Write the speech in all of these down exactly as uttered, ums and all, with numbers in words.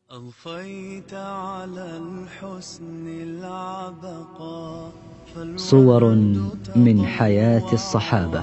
أضفيت على الحسن العبقى صور من حياة الصحابة.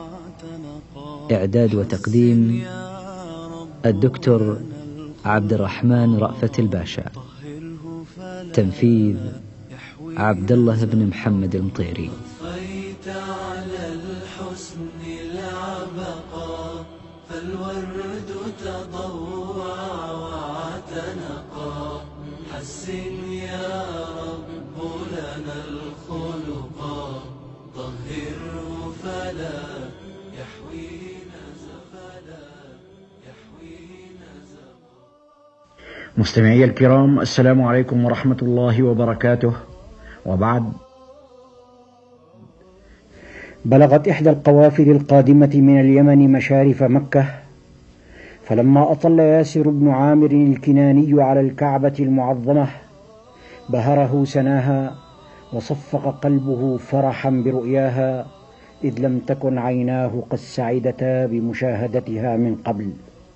إعداد وتقديم الدكتور عبد الرحمن رأفت الباشا. تنفيذ عبد الله بن محمد المطيري. أضفيت على الحسن العبقى فالورد تضوع واعتنقا حسن يا رب لنا الخلقا طهره فلا يحوينا زفلا يحوينا زفلا. مستمعي الكرام، السلام عليكم ورحمة الله وبركاته. وبعد، بلغت إحدى القوافل القادمة من اليمن مشارف مكة، فلما أطل ياسر بن عامر الكناني على الكعبة المعظمة بهره سناها وصفق قلبه فرحا برؤياها، إذ لم تكن عيناه قد سعدتا بمشاهدتها من قبل.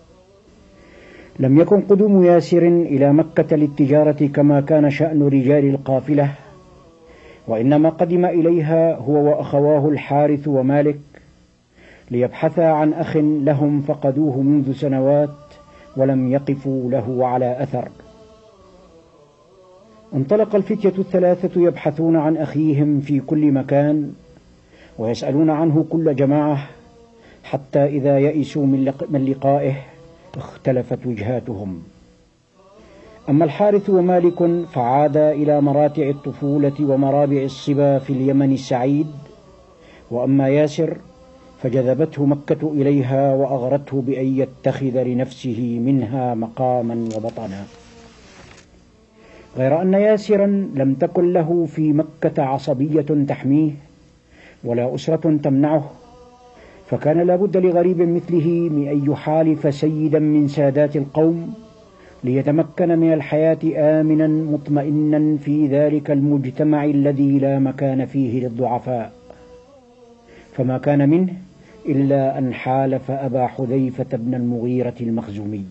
لم يكن قدوم ياسر إلى مكة للتجارة كما كان شأن رجال القافلة، وإنما قدم إليها هو وأخواه الحارث ومالك ليبحثا عن أخ لهم فقدوه منذ سنوات ولم يقفوا له على أثر. انطلق الفتية الثلاثة يبحثون عن أخيهم في كل مكان ويسألون عنه كل جماعة، حتى إذا يئسوا من لقائه اختلفت وجهاتهم. أما الحارث ومالك فعادا إلى مراتع الطفولة ومرابع الصبا في اليمن السعيد، وأما ياسر فجذبته مكة إليها وأغرته بأن يتخذ لنفسه منها مقاما وبطنا، غير أن ياسرا لم تكن له في مكة عصبية تحميه ولا أسرة تمنعه، فكان لابد لغريب مثله من أن يحالف سيدا من سادات القوم ليتمكن من الحياة آمنا مطمئنا في ذلك المجتمع الذي لا مكان فيه للضعفاء. فما كان منه إلا أن حالف أبا حذيفة بن المغيرة المخزومي.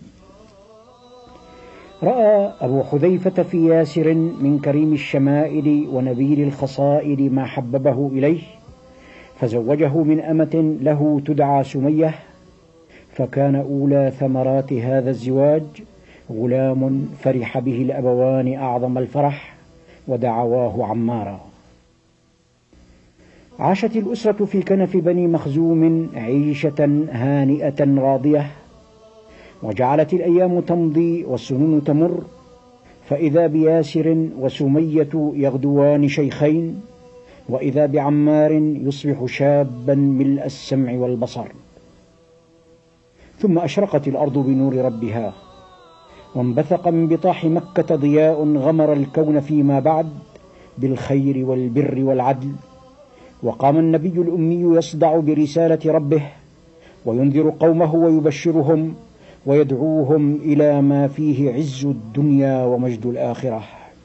رأى أبو حذيفة في ياسر من كريم الشمائل ونبيل الخصائل ما حببه إليه، فزوجه من أمة له تدعى سمية، فكان أولى ثمرات هذا الزواج غلام فرح به الأبوان أعظم الفرح ودعواه عمارا. عاشت الأسرة في كنف بني مخزوم عيشة هانئة راضية، وجعلت الأيام تمضي والسنون تمر، فإذا بياسر وسمية يغدوان شيخين، وإذا بعمار يصبح شابا ملء السمع والبصر. ثم أشرقت الأرض بنور ربها، وانبثق من بطاح مكة ضياء غمر الكون فيما بعد بالخير والبر والعدل، وقام النبي الأمي يصدع برسالة ربه وينذر قومه ويبشرهم ويدعوهم إلى ما فيه عز الدنيا ومجد الآخرة.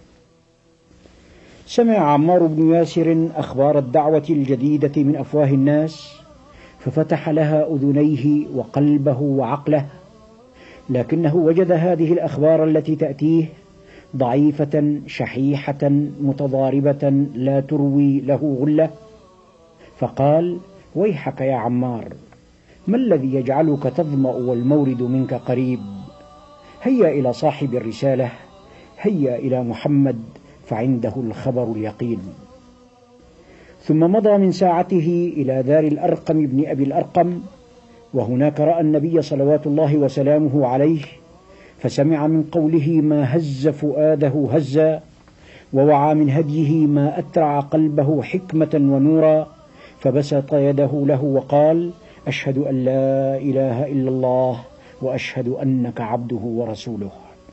سمع عمار بن ياسر أخبار الدعوة الجديدة من أفواه الناس، ففتح لها أذنيه وقلبه وعقله، لكنه وجد هذه الأخبار التي تأتيه ضعيفة شحيحة متضاربة لا تروي له غلة، فقال: ويحك يا عمار، ما الذي يجعلك تظمأ والمورد منك قريب؟ هيا إلى صاحب الرسالة، هيا إلى محمد فعنده الخبر اليقين. ثم مضى من ساعته إلى دار الأرقم بن أبي الأرقم، وهناك رأى النبي صلوات الله وسلامه عليه، فسمع من قوله ما هز فؤاده هزا، ووعى من هديه ما أترع قلبه حكمة ونورا، فبسط يده له وقال: أشهد أن لا إله إلا الله وأشهد أنك عبده ورسوله.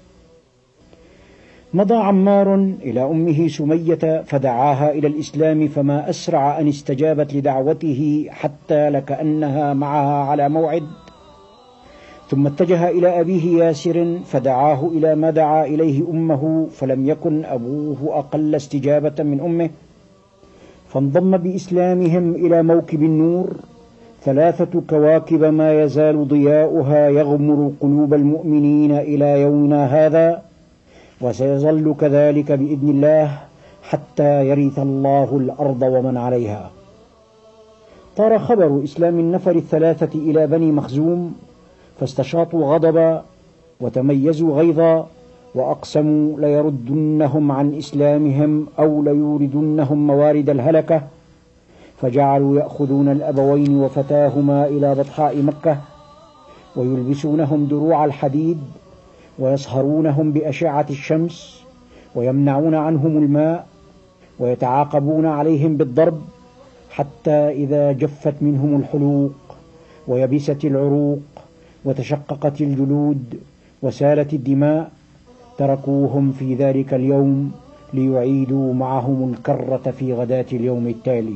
مضى عمار إلى أمه سمية فدعاها إلى الإسلام، فما أسرع أن استجابت لدعوته حتى لكأنها معها على موعد. ثم اتجه إلى أبيه ياسر فدعاه إلى ما دعا إليه أمه، فلم يكن أبوه أقل استجابة من أمه، فانضم بإسلامهم إلى موكب النور، ثلاثة كواكب ما يزال ضياؤها يغمر قلوب المؤمنين إلى يومنا هذا، وسيظل كذلك بإذن الله حتى يرث الله الأرض ومن عليها. طار خبر إسلام النفر الثلاثة إلى بني مخزوم، فاستشاطوا غضبا وتميزوا غيظا، وأقسموا ليردنهم عن إسلامهم أو ليوردنهم موارد الهلكة، فجعلوا يأخذون الأبوين وفتاهما إلى بطحاء مكة، ويلبسونهم دروع الحديد، ويصهرونهم بأشعة الشمس، ويمنعون عنهم الماء، ويتعاقبون عليهم بالضرب، حتى إذا جفت منهم الحلوق ويبست العروق وتشققت الجلود وسالت الدماء، تركوهم في ذلك اليوم ليعيدوا معهم الكرة في غداة اليوم التالي.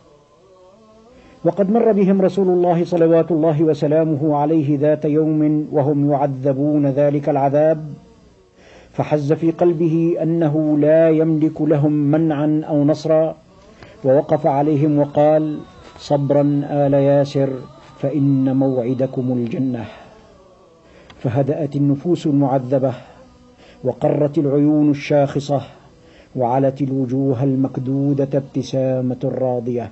وقد مر بهم رسول الله صلوات الله وسلامه عليه ذات يوم وهم يعذبون ذلك العذاب، فحز في قلبه أنه لا يملك لهم منعا أو نصرا، ووقف عليهم وقال: صبرا آل ياسر فإن موعدكم الجنة. فهدأت النفوس المعذبة، وقرت العيون الشاخصة، وعلت الوجوه المكدودة ابتسامة راضية.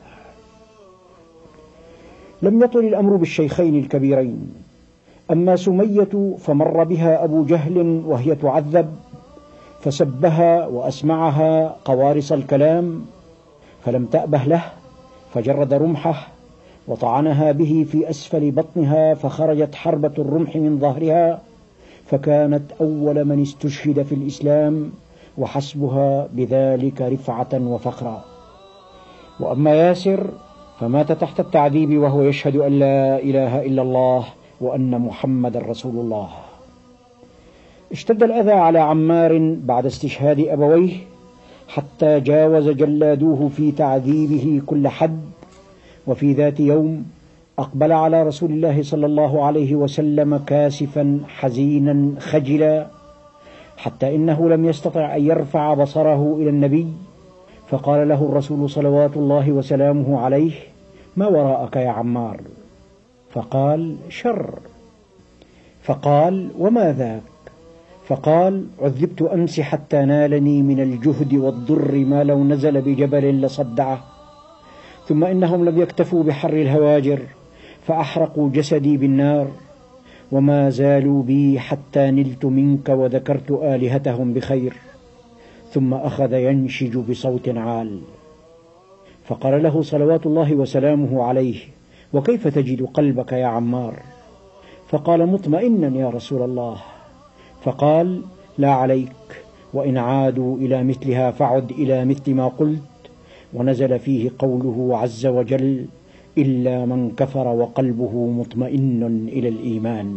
لم يطل الأمر بالشيخين الكبيرين. أما سمية فمر بها أبو جهل وهي تعذب، فسبها وأسمعها قوارص الكلام، فلم تأبه له، فجرد رمحه وطعنها به في أسفل بطنها، فخرجت حربة الرمح من ظهرها، فكانت أول من استشهد في الإسلام، وحسبها بذلك رفعة وفخرا. وأما ياسر فمات تحت التعذيب وهو يشهد أن لا إله إلا الله وأن محمد رسول الله. اشتد الأذى على عمار بعد استشهاد أبويه، حتى جاوز جلادوه في تعذيبه كل حد. وفي ذات يوم أقبل على رسول الله صلى الله عليه وسلم كاسفا حزينا خجلا، حتى إنه لم يستطع أن يرفع بصره إلى النبي، فقال له الرسول صلوات الله وسلامه عليه: ما وراءك يا عمار؟ فقال: شر. فقال: وما ذاك؟ فقال: عذبت أمس حتى نالني من الجهد والضر ما لو نزل بجبل لصدعه، ثم إنهم لم يكتفوا بحر الهواجر فأحرقوا جسدي بالنار، وما زالوا بي حتى نلت منك وذكرت آلهتهم بخير. ثم أخذ ينشج بصوت عال، فقال له صلوات الله وسلامه عليه: وكيف تجد قلبك يا عمار؟ فقال: مطمئنا يا رسول الله. فقال: لا عليك، وإن عادوا إلى مثلها فعد إلى مثل ما قلت. ونزل فيه قوله عز وجل: إلا من كفر وقلبه مطمئن إلى الإيمان.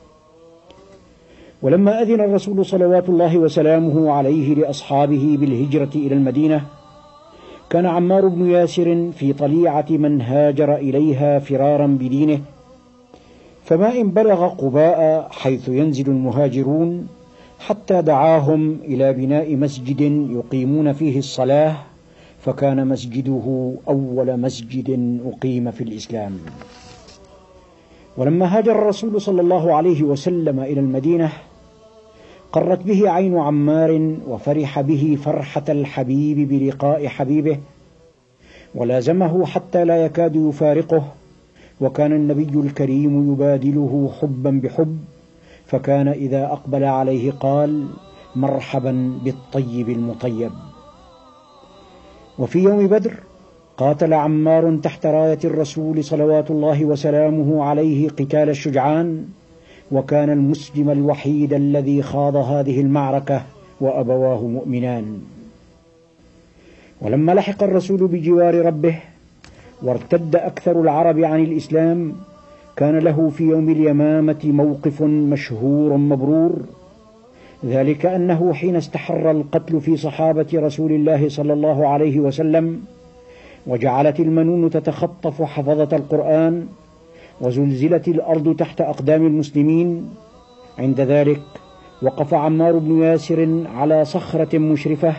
ولما أذن الرسول صلوات الله وسلامه عليه لأصحابه بالهجرة إلى المدينة، كان عمار بن ياسر في طليعة من هاجر إليها فرارا بدينه، فما إن بلغ قباء حيث ينزل المهاجرون حتى دعاهم إلى بناء مسجد يقيمون فيه الصلاة، فكان مسجده أول مسجد أقيم في الإسلام. ولما هاجر الرسول صلى الله عليه وسلم إلى المدينة، قرت به عين عمار، وفرح به فرحة الحبيب بلقاء حبيبه، ولازمه حتى لا يكاد يفارقه. وكان النبي الكريم يبادله حبا بحب، فكان إذا أقبل عليه قال: مرحبا بالطيب المطيب. وفي يوم بدر قاتل عمار تحت راية الرسول صلوات الله وسلامه عليه قتال الشجعان، وكان المسلم الوحيد الذي خاض هذه المعركة وأبواه مؤمنان. ولما لحق الرسول بجوار ربه وارتد أكثر العرب عن الإسلام، كان له في يوم اليمامة موقف مشهور مبرور، ذلك أنه حين استحر القتل في صحابة رسول الله صلى الله عليه وسلم، وجعلت المنون تتخطف حفظة القرآن، وزلزلت الأرض تحت أقدام المسلمين، عند ذلك وقف عمار بن ياسر على صخرة مشرفة،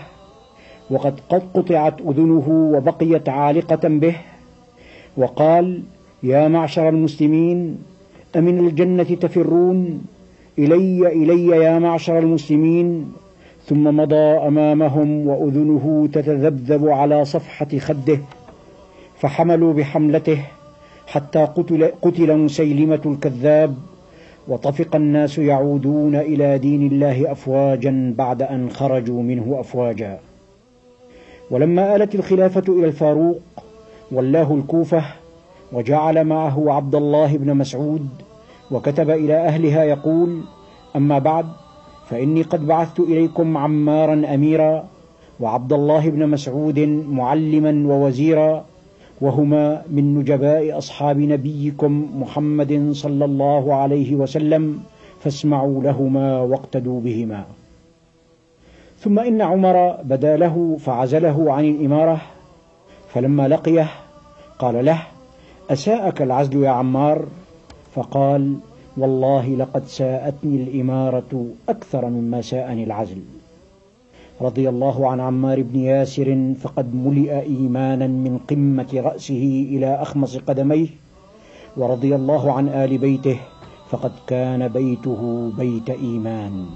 وقد قد قطعت أذنه وبقيت عالقة به، وقال: يا معشر المسلمين أمن الجنة تفرون؟ إلي إلي يا معشر المسلمين. ثم مضى أمامهم وأذنه تتذبذب على صفحة خده، فحملوا بحملته حتى قتل, قتل مسيلمة الكذاب، وطفق الناس يعودون إلى دين الله أفواجا بعد أن خرجوا منه أفواجا. ولما آلت الخلافة إلى الفاروق ولاه الكوفة، وجعل معه عبد الله بن مسعود، وكتب إلى أهلها يقول: أما بعد، فإني قد بعثت إليكم عمارا أميرا، وعبد الله بن مسعود معلما ووزيرا، وهما من نجباء أصحاب نبيكم محمد صلى الله عليه وسلم، فاسمعوا لهما واقتدوا بهما. ثم إن عمر بدا له فعزله عن الإمارة، فلما لقيه قال له: أساءك العزل يا عمار؟ فقال: والله لقد ساءتني الإمارة أكثر مما ساءني العزل. رضي الله عن عمار بن ياسر، فقد ملئ إيمانا من قمة رأسه إلى أخمص قدميه، ورضي الله عن آل بيته، فقد كان بيته بيت إيمان.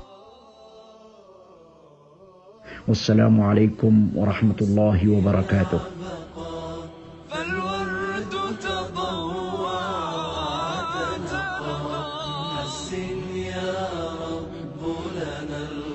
والسلام عليكم ورحمة الله وبركاته. فالورد تضوع تنقى، حسن يا رب لنا